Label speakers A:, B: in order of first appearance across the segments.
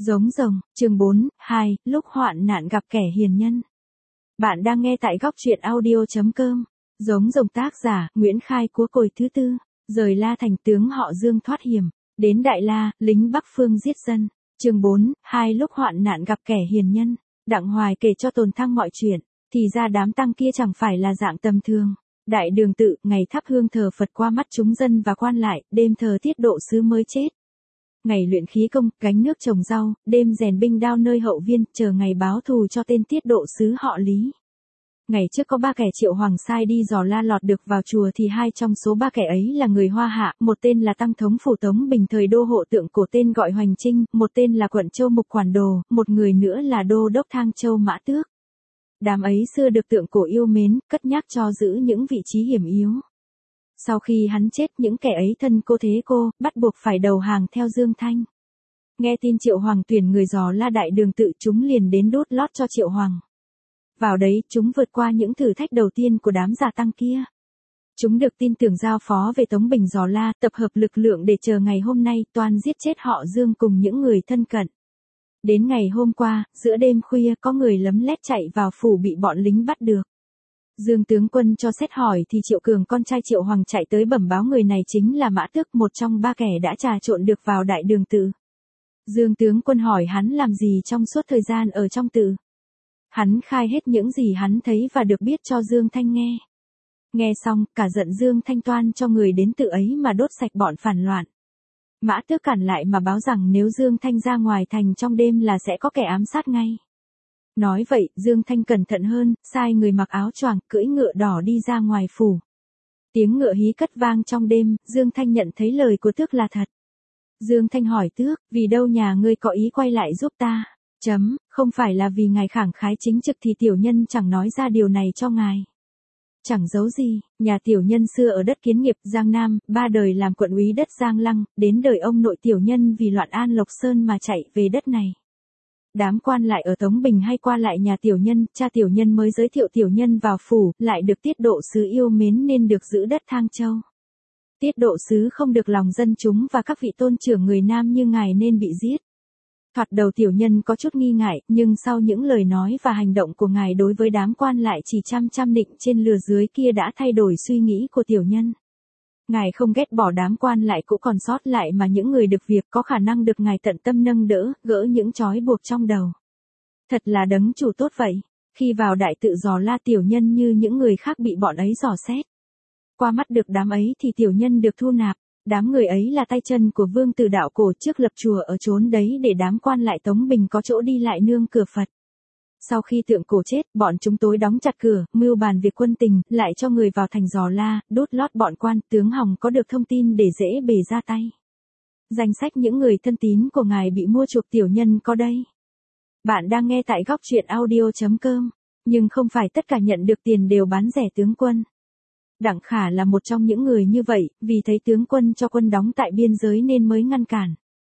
A: Giống rồng, chương 4, 2, lúc hoạn nạn gặp kẻ hiền nhân. Bạn đang nghe tại góc truyện audio.com. Giống rồng tác giả, Nguyễn Khai Cúa Cồi thứ tư. Rời La Thành tướng họ Dương thoát hiểm. Đến Đại La, lính Bắc Phương giết dân. Chương 4, 2 lúc hoạn nạn gặp kẻ hiền nhân. Đặng Hoài kể cho Tồn Thăng mọi chuyện. Thì ra đám tăng kia chẳng phải là dạng tầm thường. Đại đường tự, ngày thắp hương thờ Phật qua mắt chúng dân và quan lại, đêm thờ tiết độ sứ mới chết. Ngày luyện khí công, gánh nước trồng rau, đêm rèn binh đao nơi hậu viên, chờ ngày báo thù cho tên tiết độ sứ họ Lý. Ngày trước có 3 kẻ Triệu Hoàng sai đi dò la lọt được vào chùa thì 2 trong số 3 kẻ ấy là người Hoa Hạ, một tên là Tăng Thống Phủ Tống Bình thời đô hộ tượng cổ tên gọi Hoành Trinh, một tên là Quận Châu Mục Quản Đồ, một người nữa là đô đốc Thang Châu Mã Tước. Đám ấy xưa được tượng cổ yêu mến, cất nhắc cho giữ những vị trí hiểm yếu. Sau khi hắn chết, những kẻ ấy thân cô thế cô, bắt buộc phải đầu hàng theo Dương Thanh. Nghe tin Triệu Hoàng tuyển người dò la đại đường tự, chúng liền đến đốt lót cho Triệu Hoàng. Vào đấy, chúng vượt qua những thử thách đầu tiên của đám già tăng kia. Chúng được tin tưởng giao phó về Tống Bình dò la, tập hợp lực lượng để chờ ngày hôm nay toan giết chết họ Dương cùng những người thân cận. Đến ngày hôm qua, giữa đêm khuya có người lấm lét chạy vào phủ bị bọn lính bắt được. Dương tướng quân cho xét hỏi thì Triệu Cường con trai Triệu Hoàng chạy tới bẩm báo người này chính là Mã Tước, một trong 3 kẻ đã trà trộn được vào đại đường tự. Dương tướng quân hỏi hắn làm gì trong suốt thời gian ở trong tự. Hắn khai hết những gì hắn thấy và được biết cho Dương Thanh nghe. Nghe xong, cả giận Dương Thanh toan cho người đến tự ấy mà đốt sạch bọn phản loạn. Mã Tước cản lại mà báo rằng nếu Dương Thanh ra ngoài thành trong đêm là sẽ có kẻ ám sát ngay. Nói vậy, Dương Thanh cẩn thận hơn, sai người mặc áo choàng, cưỡi ngựa đỏ đi ra ngoài phủ. Tiếng ngựa hí cất vang trong đêm, Dương Thanh nhận thấy lời của Tước là thật. Dương Thanh hỏi Tước, vì đâu nhà ngươi có ý quay lại giúp ta? Không phải là vì ngài khẳng khái chính trực thì tiểu nhân chẳng nói ra điều này cho ngài. Chẳng giấu gì, nhà tiểu nhân xưa ở đất Kiến Nghiệp, Giang Nam, 3 đời làm quận úy đất Giang Lăng, đến đời ông nội tiểu nhân vì loạn an Lộc Sơn mà chạy về đất này. Đám quan lại ở Tống Bình hay qua lại nhà tiểu nhân, cha tiểu nhân mới giới thiệu tiểu nhân vào phủ, lại được tiết độ sứ yêu mến nên được giữ đất Thang Châu. Tiết độ sứ không được lòng dân chúng và các vị tôn trưởng người Nam như ngài nên bị giết. Thoạt đầu tiểu nhân có chút nghi ngại, nhưng sau những lời nói và hành động của ngài đối với đám quan lại chỉ chăm định trên lừa dưới kia đã thay đổi suy nghĩ của tiểu nhân. Ngài không ghét bỏ đám quan lại cũ còn sót lại mà những người được việc có khả năng được ngài tận tâm nâng đỡ, gỡ những trói buộc trong đầu. Thật là đấng chủ tốt vậy. Khi vào đại tự dò la tiểu nhân như những người khác bị bọn ấy dò xét. Qua mắt được đám ấy thì tiểu nhân được thu nạp. Đám người ấy là tay chân của Vương Tử Đạo Cổ trước lập chùa ở chốn đấy để đám quan lại Tống Bình có chỗ đi lại nương cửa Phật. Sau khi tượng cổ chết, bọn chúng tối đóng chặt cửa, mưu bàn việc quân tình, lại cho người vào thành dò la, đốt lót bọn quan, tướng hòng có được thông tin để dễ bề ra tay. Danh sách những người thân tín của ngài bị mua chuộc tiểu nhân có đây. Bạn đang nghe tại góc truyện audio.com, nhưng không phải tất cả nhận được tiền đều bán rẻ tướng quân. Đặng Khả là một trong những người như vậy, vì thấy tướng quân cho quân đóng tại biên giới nên mới ngăn cản.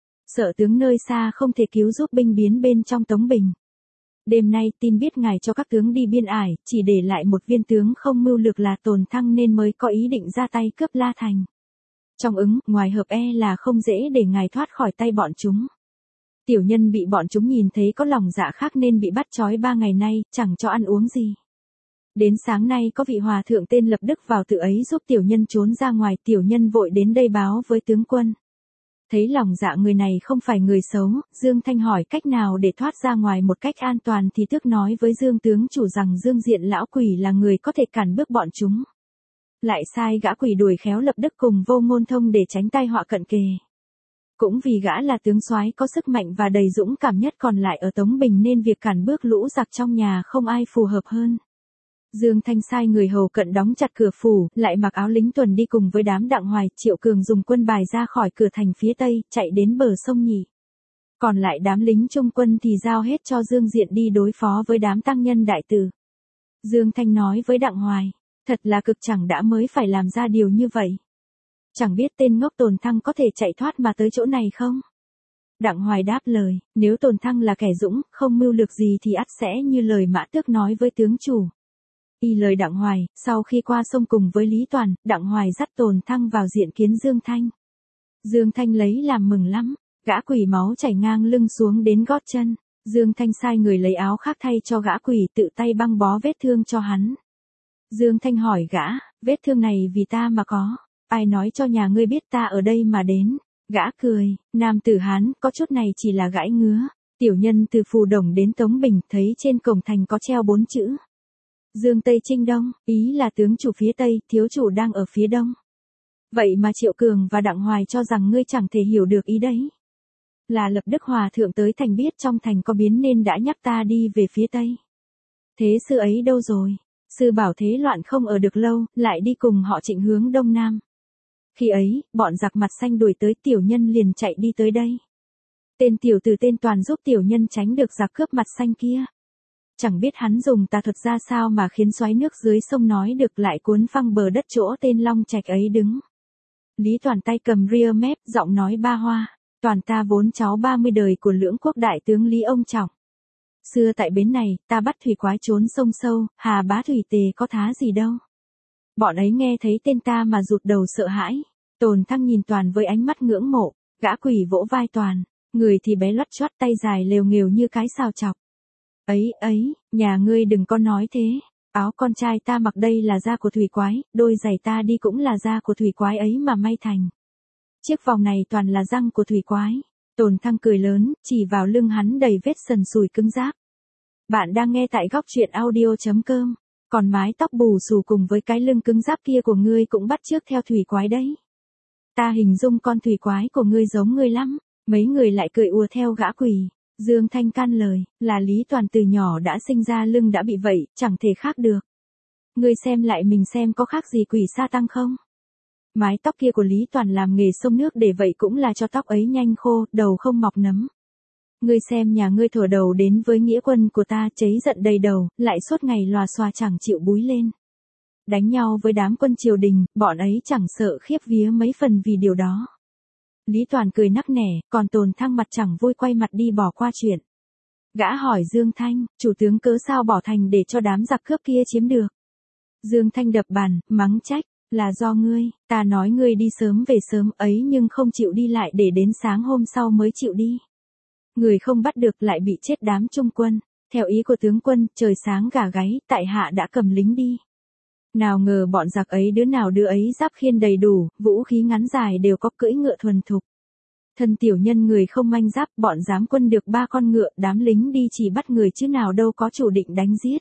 A: Sợ tướng nơi xa không thể cứu giúp binh biến bên trong Tống Bình. Đêm nay tin biết ngài cho các tướng đi biên ải, chỉ để lại một viên tướng không mưu lược là Tồn Thăng nên mới có ý định ra tay cướp La Thành. Trong ứng, ngoài hợp là không dễ để ngài thoát khỏi tay bọn chúng. Tiểu nhân bị bọn chúng nhìn thấy có lòng dạ khác nên bị bắt trói 3 ngày nay, chẳng cho ăn uống gì. Đến sáng nay có vị hòa thượng tên Lập Đức vào tự ấy giúp tiểu nhân trốn ra ngoài, tiểu nhân vội đến đây báo với tướng quân. Thấy lòng dạ người này không phải người xấu, Dương Thanh hỏi cách nào để thoát ra ngoài một cách an toàn thì Tước nói với Dương tướng chủ rằng Dương Diện lão quỷ là người có thể cản bước bọn chúng. Lại sai gã quỷ đuổi khéo Lập Đức cùng Vô Ngôn Thông để tránh tai họa cận kề. Cũng vì gã là tướng soái có sức mạnh và đầy dũng cảm nhất còn lại ở Tống Bình nên việc cản bước lũ giặc trong nhà không ai phù hợp hơn. Dương Thanh sai người hầu cận đóng chặt cửa phủ, lại mặc áo lính tuần đi cùng với đám Đặng Hoài, Triệu Cường dùng quân bài ra khỏi cửa thành phía tây, chạy đến bờ sông Nhị. Còn lại đám lính trung quân thì giao hết cho Dương Diện đi đối phó với đám tăng nhân đại tử. Dương Thanh nói với Đặng Hoài, thật là cực chẳng đã mới phải làm ra điều như vậy. Chẳng biết tên ngốc Tồn Thăng có thể chạy thoát mà tới chỗ này không? Đặng Hoài đáp lời, nếu Tồn Thăng là kẻ dũng, không mưu lược gì thì ắt sẽ như lời Mã Tước nói với tướng chủ. Y lời Đặng Hoài, sau khi qua sông cùng với Lý Toàn, Đặng Hoài dắt Tồn Thăng vào diện kiến Dương Thanh. Dương Thanh lấy làm mừng lắm, Gã quỷ máu chảy ngang lưng xuống đến gót chân. Dương Thanh sai người lấy áo khác thay cho gã quỷ, tự tay băng bó vết thương cho hắn. Dương Thanh hỏi gã, vết thương này vì ta mà có, ai nói cho nhà ngươi biết ta ở đây mà đến? Gã cười, nam tử Hán, có chút này chỉ là gãi ngứa. Tiểu nhân từ Phù Đồng đến Tống Bình, thấy trên cổng thành có treo 4 chữ. Dương Tây Trinh Đông, ý là tướng chủ phía Tây, thiếu chủ đang ở phía Đông. Vậy mà Triệu Cường và Đặng Hoài cho rằng ngươi chẳng thể hiểu được ý đấy. Là Lập Đức Hòa thượng tới thành biết trong thành có biến nên đã nhắc ta đi về phía Tây. Thế sư ấy đâu rồi? Sư bảo thế loạn không ở được lâu, lại đi cùng họ Trịnh hướng Đông Nam. Khi ấy, bọn giặc mặt xanh đuổi tới, tiểu nhân liền chạy đi tới đây. Tên tiểu tử tên Toàn giúp tiểu nhân tránh được giặc cướp mặt xanh kia. Chẳng biết hắn dùng tà thuật ra sao mà khiến xoáy nước dưới sông nói được lại cuốn phăng bờ đất chỗ tên Long Trạch ấy đứng. Lý Toàn tay cầm ria mép, giọng nói ba hoa. Toàn ta vốn cháu 30 đời của lưỡng quốc đại tướng Lý Ông Trọng. Xưa tại bến này, ta bắt thủy quái trốn sông sâu, Hà Bá Thủy Tề có thá gì đâu. Bọn ấy nghe thấy tên ta mà rụt đầu sợ hãi. Tồn Thăng nhìn Toàn với ánh mắt ngưỡng mộ, gã quỷ vỗ vai Toàn, người thì bé loắt choắt tay dài lều nghều như cái xào chọc. Ấy, nhà ngươi đừng có nói thế, áo con trai ta mặc đây là da của thủy quái, đôi giày ta đi cũng là da của thủy quái ấy mà may thành. Chiếc vòng này toàn là răng của thủy quái. Tồn Thăng cười lớn, chỉ vào lưng hắn đầy vết sần sùi cứng ráp. Bạn đang nghe tại góc truyện audio.com. Còn mái tóc bù xù cùng với cái lưng cứng ráp kia của ngươi cũng bắt chước theo thủy quái đấy. Ta hình dung con thủy quái của ngươi giống ngươi lắm. Mấy người lại cười ùa theo gã quỷ. Dương Thanh can lời, là Lý Toàn từ nhỏ đã sinh ra lưng đã bị vậy, chẳng thể khác được. Ngươi xem lại mình xem có khác gì quỷ sa tăng không? Mái tóc kia của Lý Toàn làm nghề xông nước để vậy cũng là cho tóc ấy nhanh khô, đầu không mọc nấm. Ngươi xem nhà ngươi thổi đầu đến với nghĩa quân của ta cháy giận đầy đầu, lại suốt ngày lòa xòa chẳng chịu búi lên. Đánh nhau với đám quân triều đình, bọn ấy chẳng sợ khiếp vía mấy phần vì điều đó. Lý Toàn cười nắc nẻ, còn Tồn Thăng mặt chẳng vui quay mặt đi bỏ qua chuyện. Gã hỏi Dương Thanh, chủ tướng cớ sao bỏ thành để cho đám giặc cướp kia chiếm được? Dương Thanh đập bàn, mắng trách, là do ngươi, ta nói ngươi đi sớm về sớm ấy nhưng không chịu đi lại để đến sáng hôm sau mới chịu đi. Người không bắt được lại bị chết đám trung quân, theo ý của tướng quân, trời sáng gà gáy, tại hạ đã cầm lính đi. Nào ngờ bọn giặc ấy đứa nào đứa ấy giáp khiên đầy đủ, vũ khí ngắn dài đều có cưỡi ngựa thuần thục. Thân tiểu nhân người không manh giáp, bọn giám quân được 3 con ngựa, đám lính đi chỉ bắt người chứ nào đâu có chủ định đánh giết.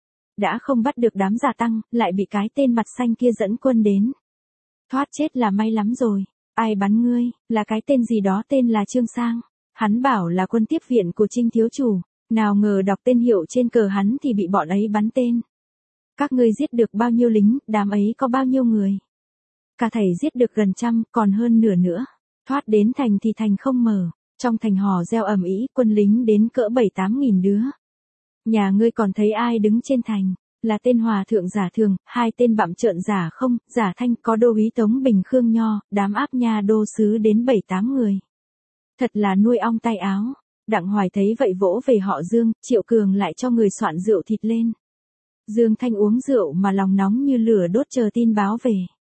A: Đã không bắt được đám giả tăng, lại bị cái tên mặt xanh kia dẫn quân đến. Thoát chết là may lắm rồi. Ai bắn ngươi? Là cái tên gì đó tên là Trương Sang. Hắn bảo là quân tiếp viện của Trinh thiếu chủ. Nào ngờ đọc tên hiệu trên cờ hắn thì bị bọn ấy bắn tên. Các ngươi giết được bao nhiêu lính, đám ấy có bao nhiêu người? Cả thảy giết được gần 100, còn hơn nửa nữa. Thoát đến thành thì thành không mở. Trong thành hò reo ầm ĩ, quân lính đến cỡ 7-8 nghìn đứa. Nhà ngươi còn thấy ai đứng trên thành? Là tên hòa thượng giả thường, 2 tên bặm trợn giả không, giả thanh có đô úy Tống Bình Khương Nho, đám áp nha đô sứ đến 7-8 người. Thật là nuôi ong tay áo. Đặng Hoài thấy vậy vỗ về họ Dương, Triệu Cường lại cho người soạn rượu thịt lên. Dương Thanh uống rượu mà lòng nóng như lửa đốt chờ tin báo về.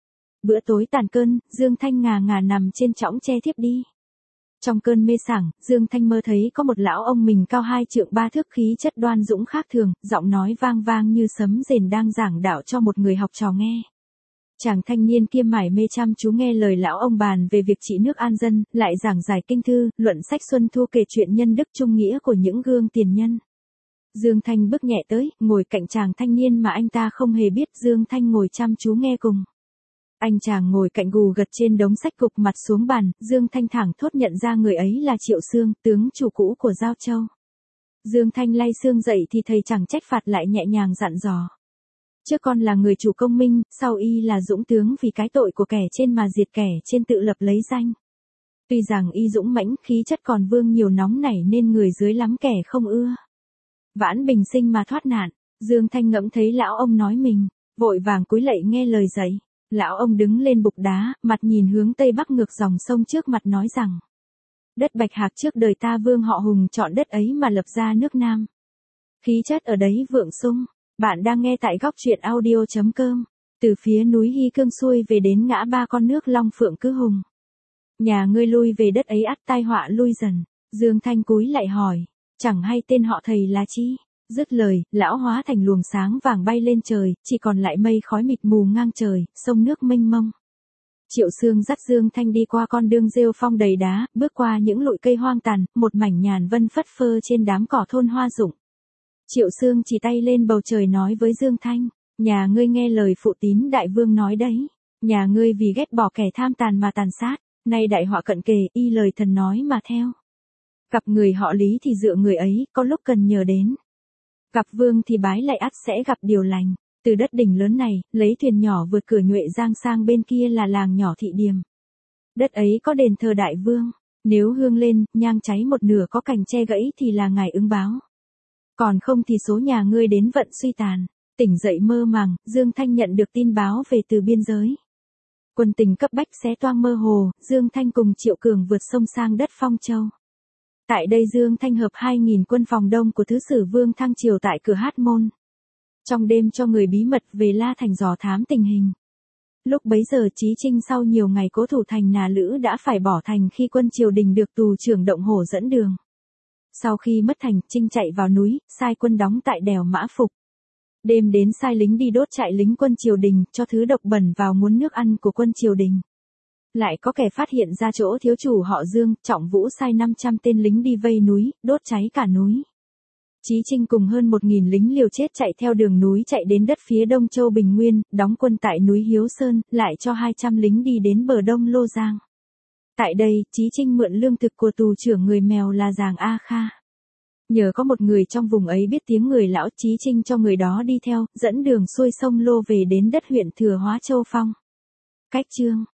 A: Bữa tối tàn cơn, Dương Thanh ngà ngà nằm trên chõng tre thiếp đi. Trong cơn mê sảng, Dương Thanh mơ thấy có một lão ông mình cao 2 trượng 3 thước khí chất đoan dũng khác thường, giọng nói vang vang như sấm rền đang giảng đạo cho một người học trò nghe. Chàng thanh niên kia mải mê chăm chú nghe lời lão ông bàn về việc trị nước an dân, lại giảng giải kinh thư, luận sách Xuân Thu kể chuyện nhân đức trung nghĩa của những gương tiền nhân. Dương Thanh bước nhẹ tới, ngồi cạnh chàng thanh niên mà anh ta không hề biết. Dương Thanh ngồi chăm chú nghe cùng. Anh chàng ngồi cạnh gù gật trên đống sách gục mặt xuống bàn, Dương Thanh thẳng thốt nhận ra người ấy là Triệu Xương, tướng chủ cũ của Giao Châu. Dương Thanh lay Xương dậy thì thầy chẳng trách phạt lại nhẹ nhàng dặn dò. Trước con là người chủ công minh, sau y là dũng tướng vì cái tội của kẻ trên mà diệt kẻ trên tự lập lấy danh. Tuy rằng y dũng mãnh khí chất còn vương nhiều nóng nảy nên người dưới lắm kẻ không ưa. Vãn bình sinh mà thoát nạn, Dương Thanh ngẫm thấy lão ông nói mình, vội vàng cúi lạy nghe lời dạy. Lão ông đứng lên bục đá, mặt nhìn hướng tây bắc ngược dòng sông trước mặt nói rằng. Đất Bạch Hạc trước đời ta vương họ Hùng chọn đất ấy mà lập ra nước Nam. Khí chất ở đấy vượng sung. Bạn đang nghe tại góc truyện audio.com. Từ phía núi Hy Cương xuôi về đến ngã ba con nước Long Phượng Cứ Hùng. Nhà ngươi lui về đất ấy ắt tai họa lui dần. Dương Thanh cúi lại hỏi, chẳng hay tên họ thầy là chi? Dứt lời, lão hóa thành luồng sáng vàng bay lên trời, chỉ còn lại mây khói mịt mù ngang trời, sông nước mênh mông. Triệu Sương dắt Dương Thanh đi qua con đường rêu phong đầy đá, bước qua những lụi cây hoang tàn, một mảnh nhàn vân phất phơ trên đám cỏ thôn hoa rụng. Triệu Sương chỉ tay lên bầu trời nói với Dương Thanh, nhà ngươi nghe lời phụ tín đại vương nói đấy, nhà ngươi vì ghét bỏ kẻ tham tàn mà tàn sát, nay đại họa cận kề, y lời thần nói mà theo. Gặp người họ Lý thì dựa người ấy, có lúc cần nhờ đến. Gặp vương thì bái lại ắt sẽ gặp điều lành. Từ đất đỉnh lớn này, lấy thuyền nhỏ vượt cửa Nhuệ Giang sang bên kia là làng nhỏ Thị Điềm. Đất ấy có đền thờ đại vương, nếu hương lên, nhang cháy một nửa có cành tre gãy thì là ngài ứng báo. Còn không thì số nhà ngươi đến vận suy tàn. Tỉnh dậy mơ màng, Dương Thanh nhận được tin báo về từ biên giới. Quân tình cấp bách xé toang mơ hồ, Dương Thanh cùng Triệu Cường vượt sông sang đất Phong Châu. Tại đây Dương Thanh hợp 2.000 quân phòng đông của Thứ sử Vương Thăng Triều tại cửa Hát Môn. Trong đêm cho người bí mật về La Thành dò thám tình hình. Lúc bấy giờ Chí Trinh sau nhiều ngày cố thủ thành Nà Lữ đã phải bỏ thành khi quân triều đình được tù trưởng Động Hổ dẫn đường. Sau khi mất thành, Trinh chạy vào núi, sai quân đóng tại đèo Mã Phục. Đêm đến sai lính đi đốt trại lính quân triều đình, cho thứ độc bẩn vào nguồn nước ăn của quân triều đình. Lại có kẻ phát hiện ra chỗ thiếu chủ họ Dương, Trọng Vũ sai 500 tên lính đi vây núi, đốt cháy cả núi. Chí Trinh cùng hơn 1.000 lính liều chết chạy theo đường núi chạy đến đất phía Đông Châu Bình Nguyên, đóng quân tại núi Hiếu Sơn, lại cho 200 lính đi đến bờ Đông Lô Giang. Tại đây, Chí Trinh mượn lương thực của tù trưởng người Mèo là Giàng A Kha. Nhờ có một người trong vùng ấy biết tiếng người lão, Chí Trinh cho người đó đi theo, dẫn đường xuôi sông Lô về đến đất huyện Thừa Hóa Châu Phong. Cách chương